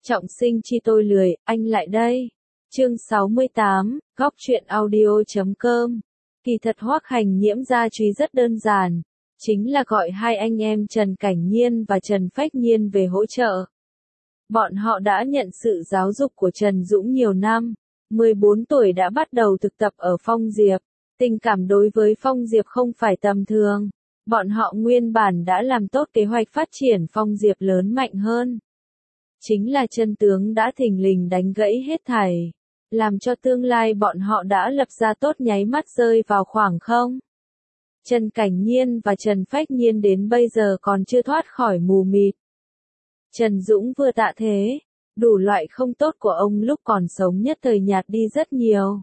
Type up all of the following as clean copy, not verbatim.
Trọng sinh chi tôi lười, anh lại đây. Chương 68, góc truyện audio.com. Kỳ thật Hoắc Hành Nhiễm gia truy rất đơn giản, chính là gọi hai anh em Trần Cảnh Nhiên và Trần Phách Nhiên về hỗ trợ. Bọn họ đã nhận sự giáo dục của Trần Dũng nhiều năm, 14 tuổi đã bắt đầu thực tập ở Phong Diệp, tình cảm đối với Phong Diệp không phải tầm thường. Bọn họ nguyên bản đã làm tốt kế hoạch phát triển Phong Diệp lớn mạnh hơn. Chính là chân tướng đã thình lình đánh gãy hết thảy, làm cho tương lai bọn họ đã lập ra tốt nháy mắt rơi vào khoảng không. Trần Cảnh Nhiên và Trần Phách Nhiên đến bây giờ còn chưa thoát khỏi mù mịt. Trần Dũng vừa tạ thế, đủ loại không tốt của ông lúc còn sống nhất thời nhạt đi rất nhiều.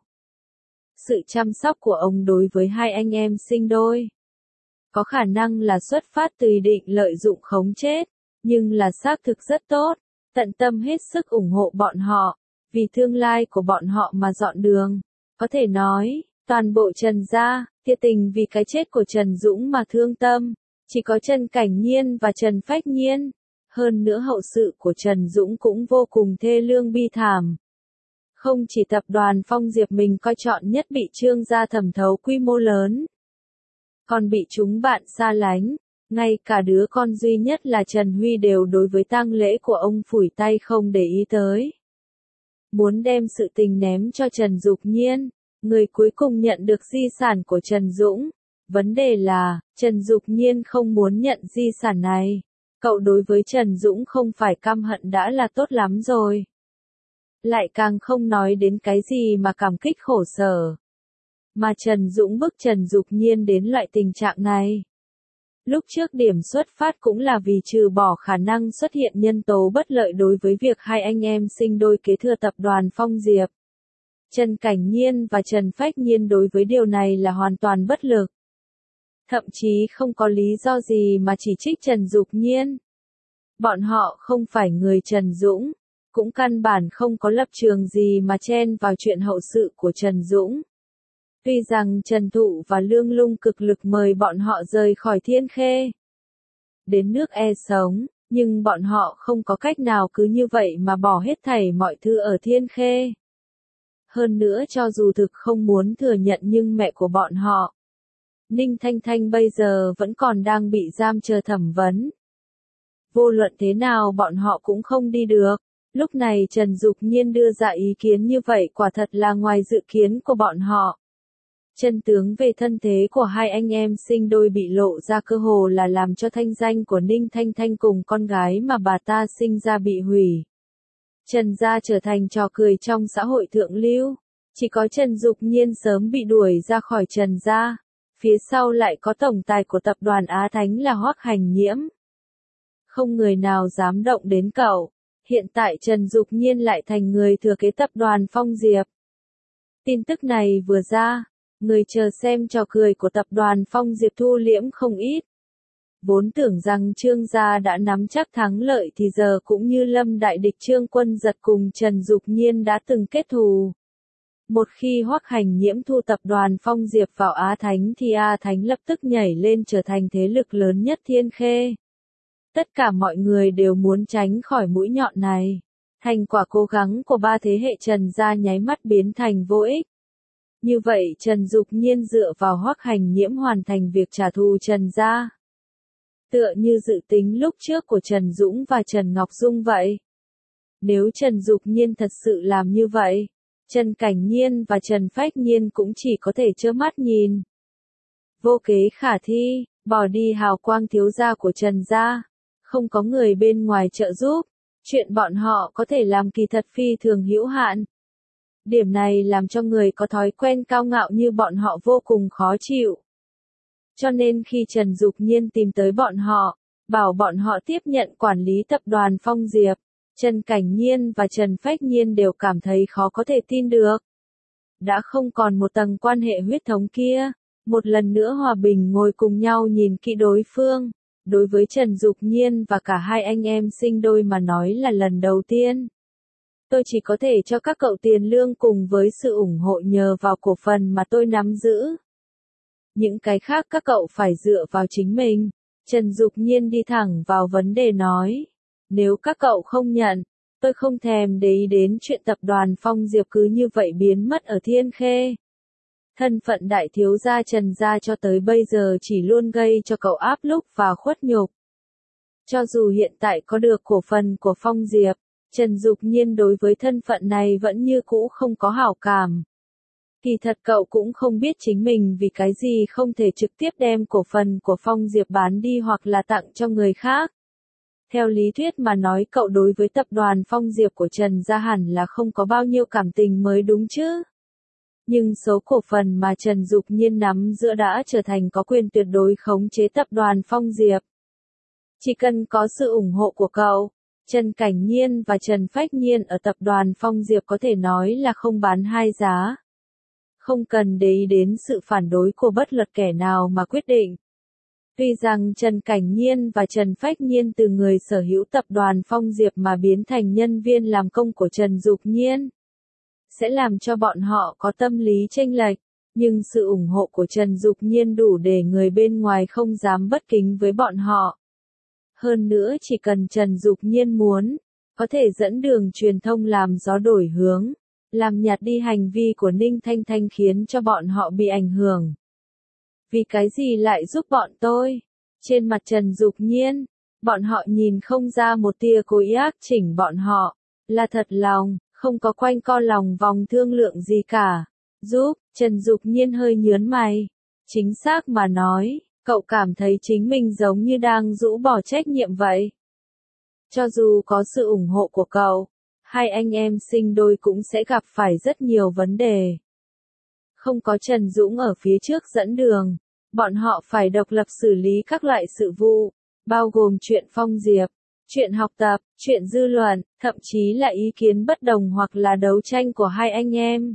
Sự chăm sóc của ông đối với hai anh em sinh đôi có khả năng là xuất phát từ ý định lợi dụng khống chết, nhưng là xác thực rất tốt, tận tâm hết sức ủng hộ bọn họ, vì tương lai của bọn họ mà dọn đường. Có thể nói, toàn bộ Trần gia, thiệt tình vì cái chết của Trần Dũng mà thương tâm, chỉ có Trần Cảnh Nhiên và Trần Phách Nhiên. Hơn nữa hậu sự của Trần Dũng cũng vô cùng thê lương bi thảm. Không chỉ tập đoàn Phong Diệp mình coi trọng nhất bị Trương gia thẩm thấu quy mô lớn, còn bị chúng bạn xa lánh, ngay cả đứa con duy nhất là Trần Huy đều đối với tang lễ của ông phủi tay không để ý tới. Muốn đem sự tình ném cho Trần Dục Nhiên, người cuối cùng nhận được di sản của Trần Dũng. Vấn đề là, Trần Dục Nhiên không muốn nhận di sản này. Cậu đối với Trần Dũng không phải căm hận đã là tốt lắm rồi. Lại càng không nói đến cái gì mà cảm kích khổ sở. Mà Trần Dũng bức Trần Dục Nhiên đến loại tình trạng này. Lúc trước điểm xuất phát cũng là vì trừ bỏ khả năng xuất hiện nhân tố bất lợi đối với việc hai anh em sinh đôi kế thừa tập đoàn Phong Diệp. Trần Cảnh Nhiên và Trần Phách Nhiên đối với điều này là hoàn toàn bất lực. Thậm chí không có lý do gì mà chỉ trích Trần Dục Nhiên. Bọn họ không phải người Trần Dũng, cũng căn bản không có lập trường gì mà chen vào chuyện hậu sự của Trần Dũng. Tuy rằng Trần Thụ và Lương Lung cực lực mời bọn họ rời khỏi Thiên Khê, đến nước E sống, nhưng bọn họ không có cách nào cứ như vậy mà bỏ hết thảy mọi thứ ở Thiên Khê. Hơn nữa cho dù thực không muốn thừa nhận nhưng mẹ của bọn họ, Ninh Thanh Thanh bây giờ vẫn còn đang bị giam chờ thẩm vấn. Vô luận thế nào bọn họ cũng không đi được. Lúc này Trần Dục Nhiên đưa ra ý kiến như vậy quả thật là ngoài dự kiến của bọn họ. Chân tướng về thân thế của hai anh em sinh đôi bị lộ ra cơ hồ là làm cho thanh danh của Ninh Thanh Thanh cùng con gái mà bà ta sinh ra bị hủy. Trần gia trở thành trò cười trong xã hội thượng lưu. Chỉ có Trần Dục Nhiên sớm bị đuổi ra khỏi Trần gia. Phía sau lại có tổng tài của tập đoàn Á Thánh là Hoắc Hành Nhiễm. Không người nào dám động đến cậu. Hiện tại Trần Dục Nhiên lại thành người thừa kế tập đoàn Phong Diệp. Tin tức này vừa ra, người chờ xem trò cười của tập đoàn Phong Diệp thu liễm không ít. Vốn tưởng rằng Trương gia đã nắm chắc thắng lợi thì giờ cũng như lâm đại địch Trương Quân Giật cùng Trần Dục Nhiên đã từng kết thù. Một khi Hoắc Hành Nhiễm thu tập đoàn Phong Diệp vào Á Thánh thì Á Thánh lập tức nhảy lên trở thành thế lực lớn nhất Thiên Khê. Tất cả mọi người đều muốn tránh khỏi mũi nhọn này. Thành quả cố gắng của ba thế hệ Trần gia nháy mắt biến thành vô ích. Như vậy Trần Dục Nhiên dựa vào Hoắc Hành Nhiễm hoàn thành việc trả thù Trần gia. Tựa như dự tính lúc trước của Trần Dũng và Trần Ngọc Dung vậy. Nếu Trần Dục Nhiên thật sự làm như vậy, Trần Cảnh Nhiên và Trần Phách Nhiên cũng chỉ có thể trơ mắt nhìn. Vô kế khả thi, bỏ đi hào quang thiếu gia của Trần gia, không có người bên ngoài trợ giúp, chuyện bọn họ có thể làm kỳ thật phi thường hữu hạn. Điểm này làm cho người có thói quen cao ngạo như bọn họ vô cùng khó chịu. Cho nên khi Trần Dục Nhiên tìm tới bọn họ, bảo bọn họ tiếp nhận quản lý tập đoàn Phong Diệp, Trần Cảnh Nhiên và Trần Phách Nhiên đều cảm thấy khó có thể tin được. Đã không còn một tầng quan hệ huyết thống kia, một lần nữa hòa bình ngồi cùng nhau nhìn kỹ đối phương. Đối với Trần Dục Nhiên và cả hai anh em sinh đôi mà nói là lần đầu tiên. Tôi chỉ có thể cho các cậu tiền lương cùng với sự ủng hộ nhờ vào cổ phần mà tôi nắm giữ. Những cái khác các cậu phải dựa vào chính mình. Trần Dục Nhiên đi thẳng vào vấn đề nói. Nếu các cậu không nhận, Tôi không thèm để ý đến chuyện tập đoàn Phong Diệp cứ như vậy biến mất ở Thiên Khê. Thân phận đại thiếu gia Trần gia cho tới bây giờ chỉ luôn gây cho cậu áp lực và khuất nhục. Cho dù hiện tại có được cổ phần của Phong Diệp, Trần Dục Nhiên đối với thân phận này vẫn như cũ không có hảo cảm. Kỳ thật cậu cũng không biết chính mình vì cái gì không thể trực tiếp đem cổ phần của Phong Diệp bán đi hoặc là tặng cho người khác. Theo lý thuyết mà nói cậu đối với tập đoàn Phong Diệp của Trần gia hẳn là không có bao nhiêu cảm tình mới đúng chứ. Nhưng số cổ phần mà Trần Dục Nhiên nắm giữ đã trở thành có quyền tuyệt đối khống chế tập đoàn Phong Diệp. Chỉ cần có sự ủng hộ của cậu, Trần Cảnh Nhiên và Trần Phách Nhiên ở tập đoàn Phong Diệp có thể nói là không bán hai giá. Không cần để ý đến sự phản đối của bất luận kẻ nào mà quyết định. Tuy rằng Trần Cảnh Nhiên và Trần Phách Nhiên từ người sở hữu tập đoàn Phong Diệp mà biến thành nhân viên làm công của Trần Dục Nhiên, sẽ làm cho bọn họ có tâm lý chênh lệch, nhưng sự ủng hộ của Trần Dục Nhiên đủ để người bên ngoài không dám bất kính với bọn họ. Hơn nữa chỉ cần Trần Dục Nhiên muốn, có thể dẫn đường truyền thông làm gió đổi hướng, làm nhạt đi hành vi của Ninh Thanh Thanh khiến cho bọn họ bị ảnh hưởng. Vì cái gì lại giúp bọn tôi? Trên mặt Trần Dục Nhiên, bọn họ nhìn không ra một tia cố ý ác chỉnh bọn họ, là thật lòng, không có quanh co lòng vòng thương lượng gì cả. Giúp, Trần Dục Nhiên hơi nhướng mày. Chính xác mà nói, cậu cảm thấy chính mình giống như đang rũ bỏ trách nhiệm vậy. Cho dù có sự ủng hộ của cậu, hai anh em sinh đôi cũng sẽ gặp phải rất nhiều vấn đề. Không có Trần Dũng ở phía trước dẫn đường, bọn họ phải độc lập xử lý các loại sự vụ, bao gồm chuyện Phong Diệp, chuyện học tập, chuyện dư luận, thậm chí là ý kiến bất đồng hoặc là đấu tranh của hai anh em.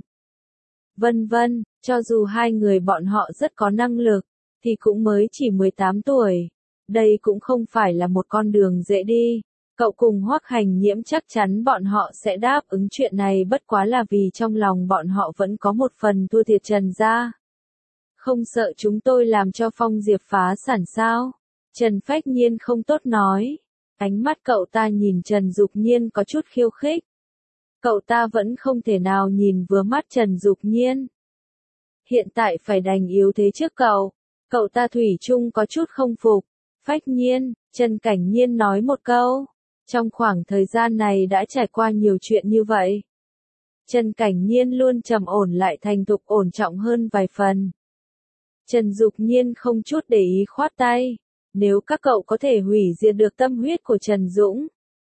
Vân vân, cho dù hai người bọn họ rất có năng lực, thì cũng mới chỉ 18 tuổi. Đây cũng không phải là một con đường dễ đi. Cậu cùng Hoắc Hành Nhiễm chắc chắn bọn họ sẽ đáp ứng chuyện này bất quá là vì trong lòng bọn họ vẫn có một phần thua thiệt Trần gia. Không sợ chúng tôi làm cho Phong Diệp phá sản sao? Trần Phách Nhiên không tốt nói. Ánh mắt cậu ta nhìn Trần Dục Nhiên có chút khiêu khích. Cậu ta vẫn không thể nào nhìn vừa mắt Trần Dục Nhiên. Hiện tại phải đành yếu thế trước cậu. Cậu ta thủy chung có chút không phục. Phách Nhiên, Trần Cảnh Nhiên nói một câu. Trong khoảng thời gian này đã trải qua nhiều chuyện như vậy. Trần Cảnh Nhiên luôn trầm ổn lại thành thục ổn trọng hơn vài phần. Trần Dục Nhiên không chút để ý khoát tay. Nếu các cậu có thể hủy diệt được tâm huyết của Trần Dũng,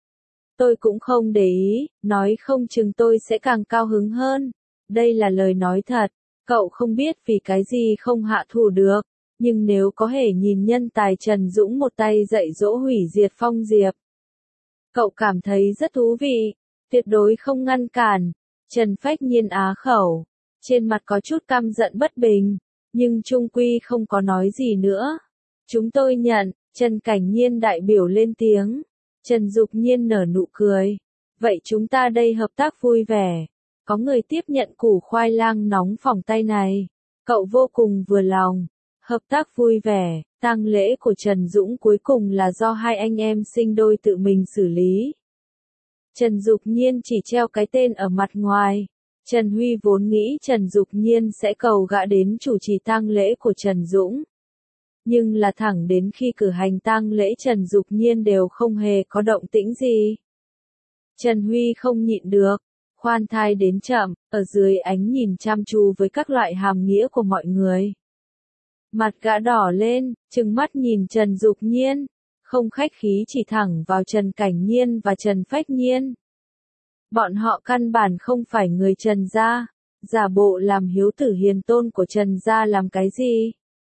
tôi cũng không để ý, nói không chừng tôi sẽ càng cao hứng hơn. Đây là lời nói thật, cậu không biết vì cái gì không hạ thủ được, nhưng nếu có thể nhìn nhân tài Trần Dũng một tay dạy dỗ hủy diệt Phong Diệp, cậu cảm thấy rất thú vị, tuyệt đối không ngăn cản. Trần Phách Nhiên á khẩu, trên mặt có chút căm giận bất bình, nhưng chung quy không có nói gì nữa. Chúng tôi nhận, Trần Cảnh Nhiên đại biểu lên tiếng. Trần Dục Nhiên nở nụ cười. Vậy chúng ta đây hợp tác vui vẻ. Có người tiếp nhận củ khoai lang nóng phỏng tay này. Cậu vô cùng vừa lòng. Hợp tác vui vẻ, tang lễ của Trần Dũng cuối cùng là do hai anh em sinh đôi tự mình xử lý. Trần Dục Nhiên chỉ treo cái tên ở mặt ngoài. Trần Huy vốn nghĩ Trần Dục Nhiên sẽ cầu gã đến chủ trì tang lễ của Trần Dũng. Nhưng là thẳng đến khi cử hành tang lễ Trần Dục Nhiên đều không hề có động tĩnh gì. Trần Huy không nhịn được, khoan thai đến chậm, ở dưới ánh nhìn chăm chú với các loại hàm nghĩa của mọi người. Mặt gã đỏ lên, trừng mắt nhìn Trần Dục Nhiên, không khách khí chỉ thẳng vào Trần Cảnh Nhiên và Trần Phách Nhiên. Bọn họ căn bản không phải người Trần gia, giả bộ làm hiếu tử hiền tôn của Trần gia làm cái gì?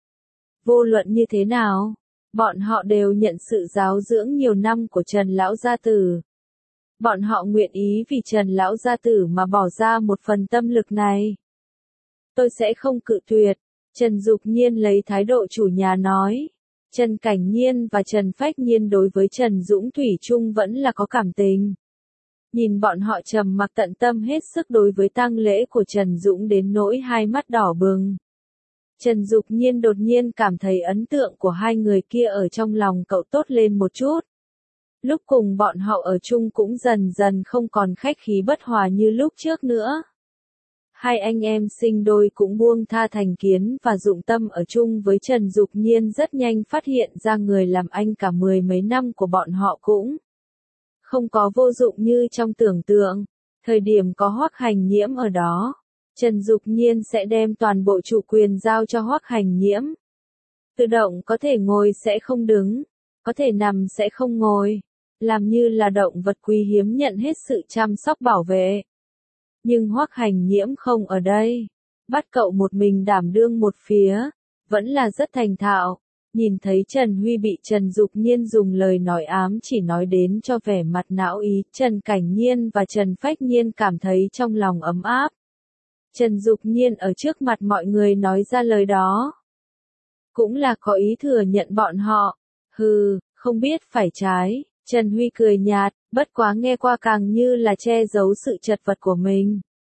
Vô luận như thế nào, bọn họ đều nhận sự giáo dưỡng nhiều năm của Trần Lão Gia Tử. Bọn họ nguyện ý vì Trần Lão Gia Tử mà bỏ ra một phần tâm lực này. Tôi sẽ không cự tuyệt, Trần Dục Nhiên lấy thái độ chủ nhà nói. Trần Cảnh Nhiên và Trần Phách Nhiên đối với Trần Dũng thủy chung vẫn là có cảm tình. Nhìn bọn họ trầm mặc tận tâm hết sức đối với tang lễ của Trần Dũng đến nỗi hai mắt đỏ bừng. Trần Dục Nhiên đột nhiên cảm thấy ấn tượng của hai người kia ở trong lòng cậu tốt lên một chút. Lúc cùng bọn họ ở chung cũng dần dần không còn khách khí bất hòa như lúc trước nữa. Hai anh em sinh đôi cũng buông tha thành kiến và dụng tâm ở chung với Trần Dục Nhiên, rất nhanh phát hiện ra người làm anh cả mười mấy năm của bọn họ cũng không có vô dụng như trong tưởng tượng. Thời điểm có Hoắc Hành Nhiễm ở đó, Trần Dục Nhiên sẽ đem toàn bộ chủ quyền giao cho Hoắc Hành Nhiễm. Tự động có thể ngồi sẽ không đứng, có thể nằm sẽ không ngồi, làm như là động vật quý hiếm nhận hết sự chăm sóc bảo vệ. Nhưng Hoắc Hành Nhiễm không ở đây, bắt cậu một mình đảm đương một phía, vẫn là rất thành thạo. Nhìn thấy Trần Huy bị Trần Dục Nhiên dùng lời nói ám chỉ nói đến cho vẻ mặt não ý, Trần Cảnh Nhiên và Trần Phách Nhiên cảm thấy trong lòng ấm áp. Trần Dục Nhiên ở trước mặt mọi người nói ra lời đó, cũng là có ý thừa nhận bọn họ. Hừ, không biết phải trái. Trần Huy cười nhạt, bất quá nghe qua càng như là che giấu sự chật vật của mình.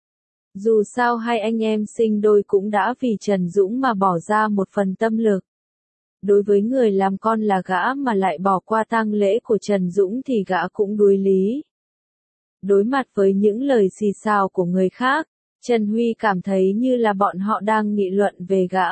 Dù sao hai anh em sinh đôi cũng đã vì Trần Dũng mà bỏ ra một phần tâm lực. Đối với người làm con là gã mà lại bỏ qua tang lễ của Trần Dũng thì gã cũng đuối lý. Đối mặt với những lời xì xào của người khác, Trần Huy cảm thấy như là bọn họ đang nghị luận về gã.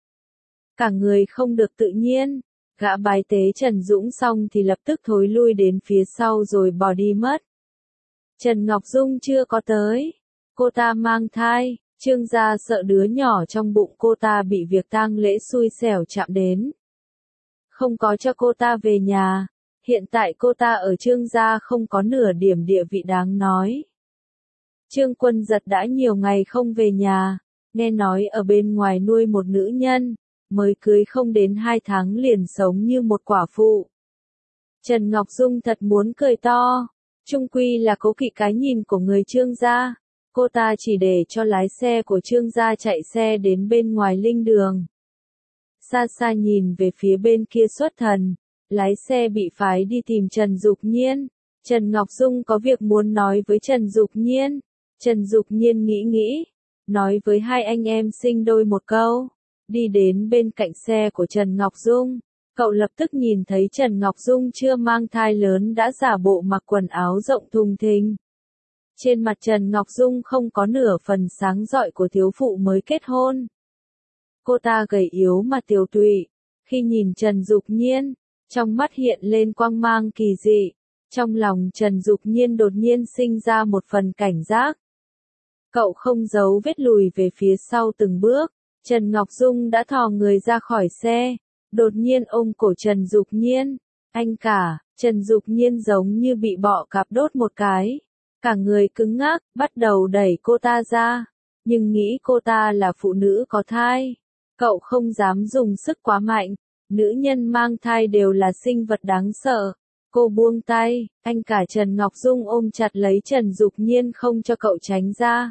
Cả người không được tự nhiên. Gã bái tế Trần Dũng xong thì lập tức thối lui đến phía sau rồi bỏ đi mất. Trần Ngọc Dung chưa có tới. Cô ta mang thai, Trương gia sợ đứa nhỏ trong bụng cô ta bị việc tang lễ xui xẻo chạm đến. Không có cho cô ta về nhà. Hiện tại cô ta ở Trương gia không có nửa điểm địa vị đáng nói. Trương Quân Giật đã nhiều ngày không về nhà, nghe nói ở bên ngoài nuôi một nữ nhân. Mới cưới không đến 2 tháng liền sống như một quả phụ. Trần Ngọc Dung thật muốn cười to. Chung quy là cố kỵ cái nhìn của người Trương gia. Cô ta chỉ để cho lái xe của Trương gia chạy xe đến bên ngoài linh đường. Xa xa nhìn về phía bên kia xuất thần. Lái xe bị phái đi tìm Trần Dục Nhiên. Trần Ngọc Dung có việc muốn nói với Trần Dục Nhiên. Trần Dục Nhiên nghĩ. Nói với hai anh em sinh đôi một câu. Đi đến bên cạnh xe của Trần Ngọc Dung, cậu lập tức nhìn thấy Trần Ngọc Dung chưa mang thai lớn đã giả bộ mặc quần áo rộng thùng thình. Trên mặt Trần Ngọc Dung không có nửa phần sáng rọi của thiếu phụ mới kết hôn. Cô ta gầy yếu mà tiều tụy, khi nhìn Trần Dục Nhiên, trong mắt hiện lên quang mang kỳ dị. Trong lòng Trần Dục Nhiên đột nhiên sinh ra một phần cảnh giác. Cậu không giấu vết lùi về phía sau từng bước. Trần Ngọc Dung đã thò người ra khỏi xe, đột nhiên ôm cổ Trần Dục Nhiên. Anh cả, Trần Dục Nhiên giống như bị bọ cạp đốt một cái. Cả người cứng ngắc, bắt đầu đẩy cô ta ra. Nhưng nghĩ cô ta là phụ nữ có thai. Cậu không dám dùng sức quá mạnh. Nữ nhân mang thai đều là sinh vật đáng sợ. Cô buông tay, anh cả Trần Ngọc Dung ôm chặt lấy Trần Dục Nhiên không cho cậu tránh ra.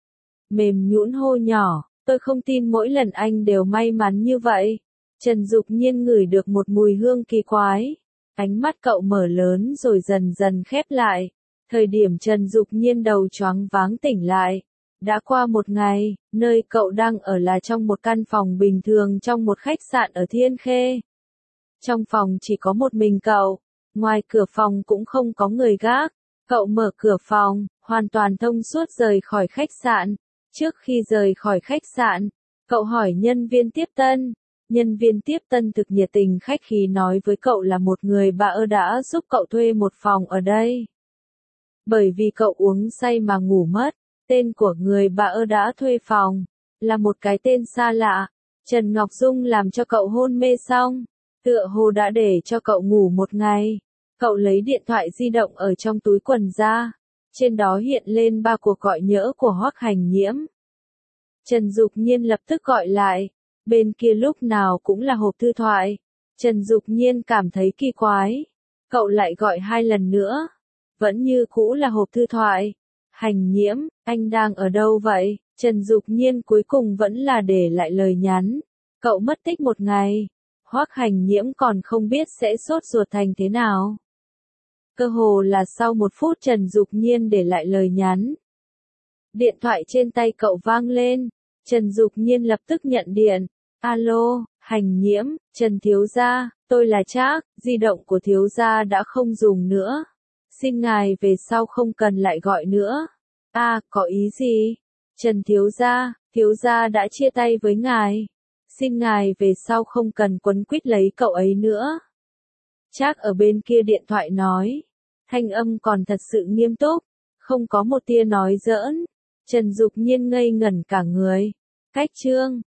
Mềm nhũn hô nhỏ. Tôi không tin mỗi lần anh đều may mắn như vậy. Trần Dục Nhiên ngửi được một mùi hương kỳ quái. Ánh mắt cậu mở lớn rồi dần dần khép lại. Thời điểm Trần Dục Nhiên đầu choáng váng tỉnh lại. Đã qua một ngày, nơi cậu đang ở là trong một căn phòng bình thường trong một khách sạn ở Thiên Khê. Trong phòng chỉ có một mình cậu. Ngoài cửa phòng cũng không có người gác. Cậu mở cửa phòng, hoàn toàn thông suốt rời khỏi khách sạn. Trước khi rời khỏi khách sạn, cậu hỏi nhân viên tiếp tân. Nhân viên tiếp tân thực nhiệt tình khách khí nói với cậu là một người bà đã giúp cậu thuê một phòng ở đây. Bởi vì cậu uống say mà ngủ mất, tên của người bà đã thuê phòng, là một cái tên xa lạ. Trần Ngọc Dung làm cho cậu hôn mê xong, tựa hồ đã để cho cậu ngủ một ngày. Cậu lấy điện thoại di động ở trong túi quần ra. Trên đó hiện lên 3 cuộc gọi nhỡ của Hoắc Hành Nhiễm. Trần Dục Nhiên lập tức gọi lại. Bên kia lúc nào cũng là hộp thư thoại. Trần Dục Nhiên cảm thấy kỳ quái. Cậu lại gọi 2 lần nữa. Vẫn như cũ là hộp thư thoại. Hành Nhiễm, anh đang ở đâu vậy? Trần Dục Nhiên cuối cùng vẫn là để lại lời nhắn. Cậu mất tích một ngày. Hoắc Hành Nhiễm còn không biết sẽ sốt ruột thành thế nào. Cơ hồ là sau 1 phút Trần Dục Nhiên để lại lời nhắn. Điện thoại trên tay cậu vang lên. Trần Dục Nhiên lập tức nhận điện. Alo, Hành Nhiễm, Trần thiếu gia, Tôi là Trác, di động của thiếu gia đã không dùng nữa. Xin ngài về sau không cần lại gọi nữa. Có ý gì? Trần thiếu gia đã chia tay với ngài. Xin ngài về sau không cần quấn quýt lấy cậu ấy nữa. Trác ở bên kia điện thoại nói. Thanh âm còn thật sự nghiêm túc, không có một tia nói giỡn. Trần Dục Nhiên ngây ngẩn cả người. Cách chương